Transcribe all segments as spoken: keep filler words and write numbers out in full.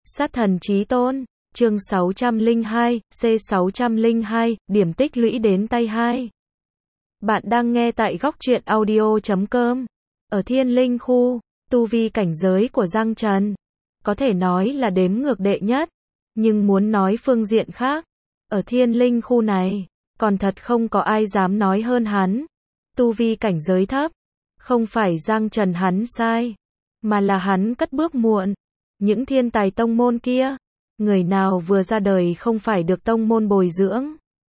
Sát thần chí tôn, chương sáu trăm lẻ hai, C sáu trăm lẻ hai, điểm tích lũy đến tay hai. Bạn đang nghe tại góc truyện audio chấm com. Ở Thiên Linh khu, tu vi cảnh giới của Giang Trần có thể nói là đếm ngược đệ nhất, nhưng muốn nói phương diện khác, ở Thiên Linh khu này, còn thật không có ai dám nói hơn hắn. Tu vi cảnh giới thấp, không phải Giang Trần hắn sai, mà là hắn cất bước muộn. Những thiên tài tông môn kia, người nào vừa ra đời không phải được tông môn bồi dưỡng,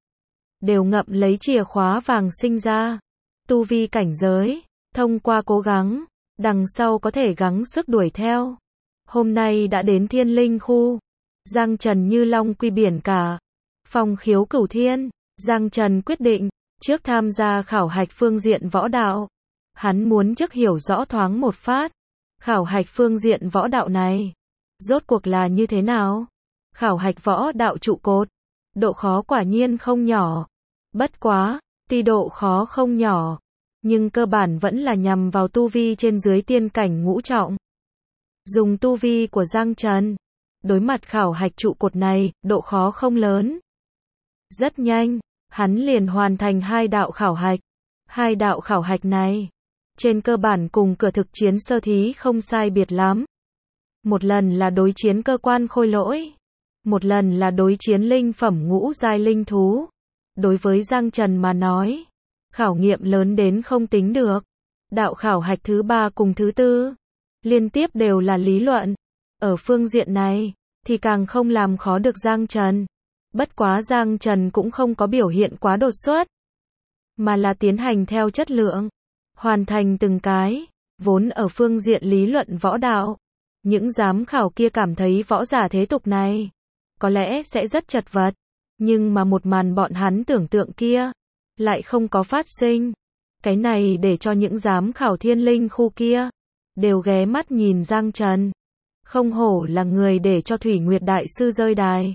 đều ngậm lấy chìa khóa vàng sinh ra. Tu vi cảnh giới, thông qua cố gắng, đằng sau có thể gắng sức đuổi theo. Hôm nay đã đến Thiên Linh khu, Giang Trần như long quy biển cả, phong khiếu cửu thiên. Giang Trần quyết định, trước tham gia khảo hạch phương diện võ đạo, hắn muốn trước hiểu rõ thoáng một phát, khảo hạch phương diện võ đạo này, rốt cuộc là như thế nào? Khảo hạch võ đạo trụ cột, độ khó quả nhiên không nhỏ. Bất quá, tuy độ khó không nhỏ, nhưng cơ bản vẫn là nhằm vào tu vi trên dưới tiên cảnh ngũ trọng. Dùng tu vi của Giang Trần, đối mặt khảo hạch trụ cột này, độ khó không lớn. Rất nhanh, hắn liền hoàn thành hai đạo khảo hạch. Hai đạo khảo hạch này, trên cơ bản cùng cửa thực chiến sơ thí không sai biệt lắm. Một lần là đối chiến cơ quan khôi lỗi, một lần là đối chiến linh phẩm ngũ giai linh thú. Đối với Giang Trần mà nói, khảo nghiệm lớn đến không tính được. Đạo khảo hạch thứ ba cùng thứ tư, liên tiếp đều là lý luận. Ở phương diện này, thì càng không làm khó được Giang Trần. Bất quá Giang Trần cũng không có biểu hiện quá đột xuất, mà là tiến hành theo chất lượng, hoàn thành từng cái. Vốn ở phương diện lý luận võ đạo, những giám khảo kia cảm thấy võ giả thế tục này có lẽ sẽ rất chật vật, nhưng mà một màn bọn hắn tưởng tượng kia lại không có phát sinh. Cái này để cho những giám khảo Thiên Linh khu kia đều ghé mắt nhìn Giang Trần. Không hổ là người để cho Thủy Nguyệt đại sư rơi đài.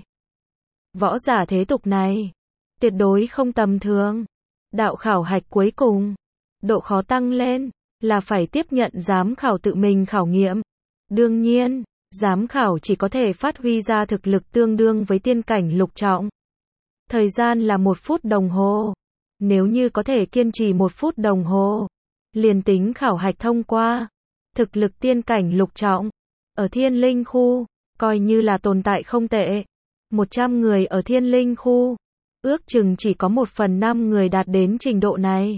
Võ giả thế tục này tuyệt đối không tầm thường. Đạo khảo hạch cuối cùng, độ khó tăng lên, là phải tiếp nhận giám khảo tự mình khảo nghiệm. Đương nhiên, giám khảo chỉ có thể phát huy ra thực lực tương đương với tiên cảnh lục trọng. Thời gian là một phút đồng hồ. Nếu như có thể kiên trì một phút đồng hồ, liền tính khảo hạch thông qua. Thực lực tiên cảnh lục trọng, ở Thiên Linh khu, coi như là tồn tại không tệ. một trăm người ở Thiên Linh khu, ước chừng chỉ có một phần năm người đạt đến trình độ này.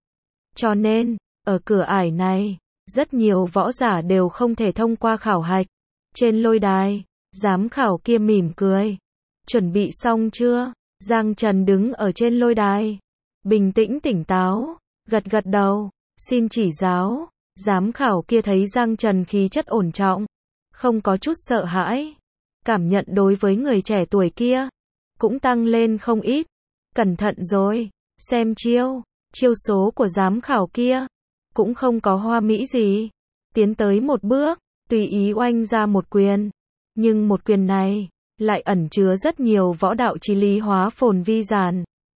Cho nên, ở cửa ải này, rất nhiều võ giả đều không thể thông qua khảo hạch. Trên lôi đài, giám khảo kia mỉm cười. Chuẩn bị xong chưa? Giang Trần đứng ở trên lôi đài, bình tĩnh tỉnh táo, gật gật đầu, xin chỉ giáo. Giám khảo kia thấy Giang Trần khí chất ổn trọng, không có chút sợ hãi. Cảm nhận đối với người trẻ tuổi kia cũng tăng lên không ít. Cẩn thận rồi, xem chiêu. Chiêu số của giám khảo kia cũng không có hoa mỹ gì. Tiến tới một bước, tùy ý oanh ra một quyền. Nhưng một quyền này lại ẩn chứa rất nhiều võ đạo chí lý hóa phồn vi giản.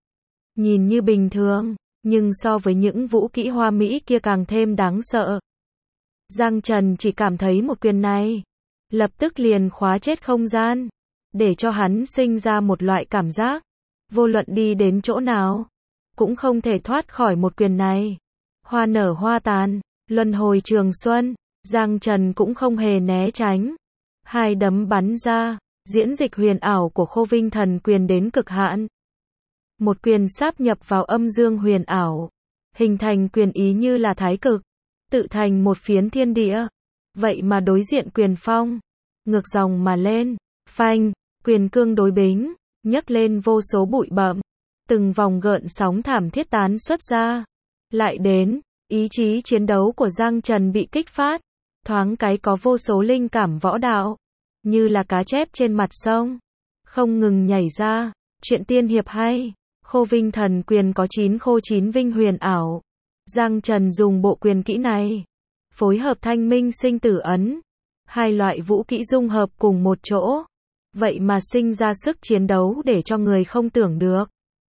Nhìn như bình thường, nhưng so với những vũ kỹ hoa mỹ kia càng thêm đáng sợ. Giang Trần chỉ cảm thấy một quyền này lập tức liền khóa chết không gian, để cho hắn sinh ra một loại cảm giác, vô luận đi đến chỗ nào, cũng không thể thoát khỏi một quyền này. Hoa nở hoa tàn, luân hồi trường xuân, Giang Trần cũng không hề né tránh. Hai đấm bắn ra, diễn dịch huyền ảo của Khô Vinh Thần quyền đến cực hạn. Một quyền sáp nhập vào âm dương huyền ảo, hình thành quyền ý như là thái cực, tự thành một phiến thiên địa. Vậy mà đối diện quyền phong, ngược dòng mà lên, phanh, quyền cương đối bính, nhấc lên vô số bụi bặm, từng vòng gợn sóng thảm thiết tán xuất ra. Lại đến, ý chí chiến đấu của Giang Trần bị kích phát, thoáng cái có vô số linh cảm võ đạo, như là cá chép trên mặt sông, không ngừng nhảy ra. Chuyện tiên hiệp hay, Khô Vinh Thần quyền có chín khô chín vinh huyền ảo. Giang Trần dùng bộ quyền kỹ này, phối hợp thanh minh sinh tử ấn, hai loại vũ kỹ dung hợp cùng một chỗ, vậy mà sinh ra sức chiến đấu để cho người không tưởng được.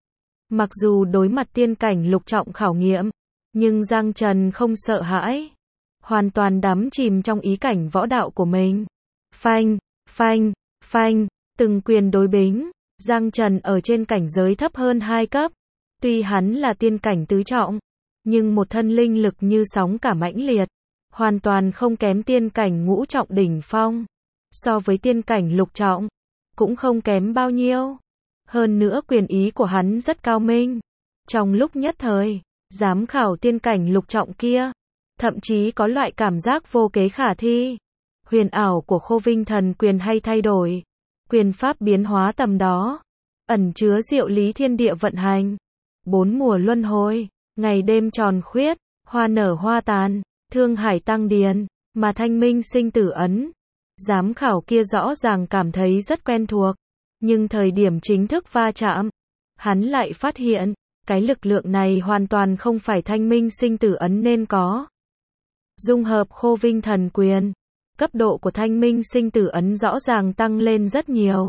Mặc dù đối mặt tiên cảnh lục trọng khảo nghiệm, nhưng Giang Trần không sợ hãi, hoàn toàn đắm chìm trong ý cảnh võ đạo của mình. Phanh, Phanh, phanh, từng quyền đối bính. Giang Trần ở trên cảnh giới thấp hơn hai cấp. Tuy hắn là tiên cảnh tứ trọng, nhưng một thân linh lực như sóng cả mãnh liệt, hoàn toàn không kém tiên cảnh ngũ trọng đỉnh phong. So với tiên cảnh lục trọng, cũng không kém bao nhiêu. Hơn nữa quyền ý của hắn rất cao minh. Trong lúc nhất thời, giám khảo tiên cảnh lục trọng kia, thậm chí có loại cảm giác vô kế khả thi. Huyền ảo của Khô Vinh Thần Quyền hay thay đổi, quyền pháp biến hóa tầm đó, ẩn chứa diệu lý thiên địa vận hành. Bốn mùa luân hồi, ngày đêm tròn khuyết, hoa nở hoa tàn, thương hải tăng điền, mà thanh minh sinh tử ấn. Giám khảo kia rõ ràng cảm thấy rất quen thuộc, nhưng thời điểm chính thức va chạm, hắn lại phát hiện, cái lực lượng này hoàn toàn không phải thanh minh sinh tử ấn nên có. Dung hợp Khô Vinh Thần Quyền, cấp độ của thanh minh sinh tử ấn rõ ràng tăng lên rất nhiều.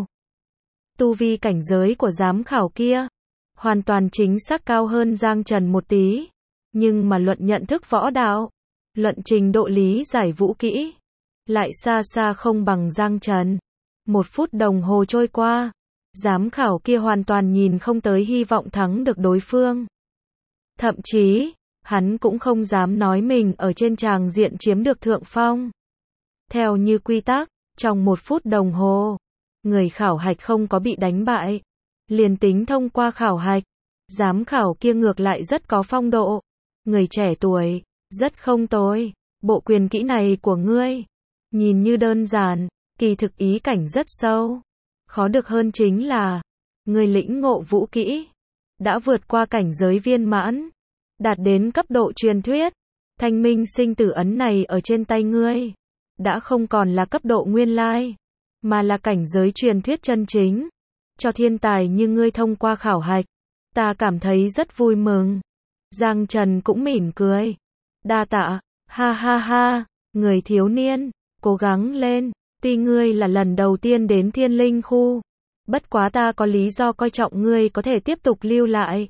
Tu vi cảnh giới của giám khảo kia, hoàn toàn chính xác cao hơn Giang Trần một tí, nhưng mà luận nhận thức võ đạo, luận trình độ lý giải vũ kỹ, lại xa xa không bằng Giang Trần. Một phút đồng hồ trôi qua, giám khảo kia hoàn toàn nhìn không tới hy vọng thắng được đối phương. Thậm chí, hắn cũng không dám nói mình ở trên tràng diện chiếm được thượng phong. Theo như quy tắc, trong một phút đồng hồ, người khảo hạch không có bị đánh bại, liền tính thông qua khảo hạch. Giám khảo kia ngược lại rất có phong độ. Người trẻ tuổi, rất không tồi. Bộ quyền kỹ này của ngươi, nhìn như đơn giản, kỳ thực ý cảnh rất sâu. Khó được hơn chính là, ngươi lĩnh ngộ vũ kỹ, đã vượt qua cảnh giới viên mãn, đạt đến cấp độ truyền thuyết. Thanh minh sinh tử ấn này ở trên tay ngươi, đã không còn là cấp độ nguyên lai, mà là cảnh giới truyền thuyết chân chính. Cho thiên tài như ngươi thông qua khảo hạch, ta cảm thấy rất vui mừng. Giang Trần cũng mỉm cười. Đa tạ, ha ha ha, người thiếu niên, cố gắng lên, tuy ngươi là lần đầu tiên đến Thiên Linh khu, bất quá ta có lý do coi trọng ngươi có thể tiếp tục lưu lại.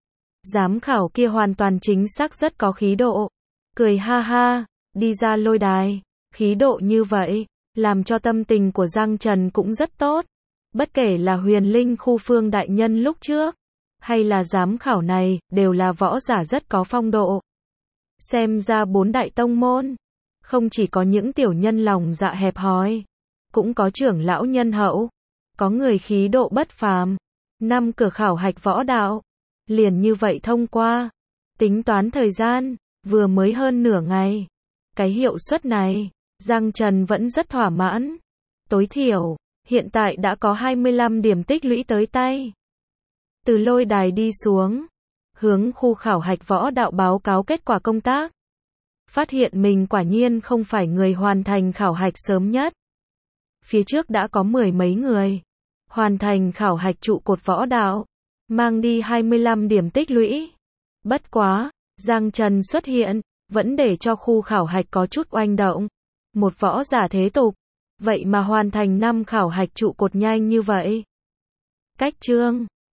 Giám khảo kia hoàn toàn chính xác rất có khí độ, cười ha ha, đi ra lôi đài, khí độ như vậy, làm cho tâm tình của Giang Trần cũng rất tốt. Bất kể là Huyền Linh khu Phương đại nhân lúc trước, hay là giám khảo này, đều là võ giả rất có phong độ. Xem ra bốn đại tông môn, không chỉ có những tiểu nhân lòng dạ hẹp hòi, cũng có trưởng lão nhân hậu, có người khí độ bất phàm. Năm cửa khảo hạch võ đạo, liền như vậy thông qua. Tính toán thời gian, vừa mới hơn nửa ngày. Cái hiệu suất này, Giang Trần vẫn rất thỏa mãn. Tối thiểu, hiện tại đã có hai mươi lăm điểm tích lũy tới tay. Từ lôi đài đi xuống, hướng khu khảo hạch võ đạo báo cáo kết quả công tác. Phát hiện mình quả nhiên không phải người hoàn thành khảo hạch sớm nhất. Phía trước đã có mười mấy người hoàn thành khảo hạch trụ cột võ đạo, mang đi hai mươi lăm điểm tích lũy. Bất quá, Giang Trần xuất hiện, vẫn để cho khu khảo hạch có chút oanh động. Một võ giả thế tục, vậy mà hoàn thành năm khảo hạch trụ cột nhanh như vậy. Cách chương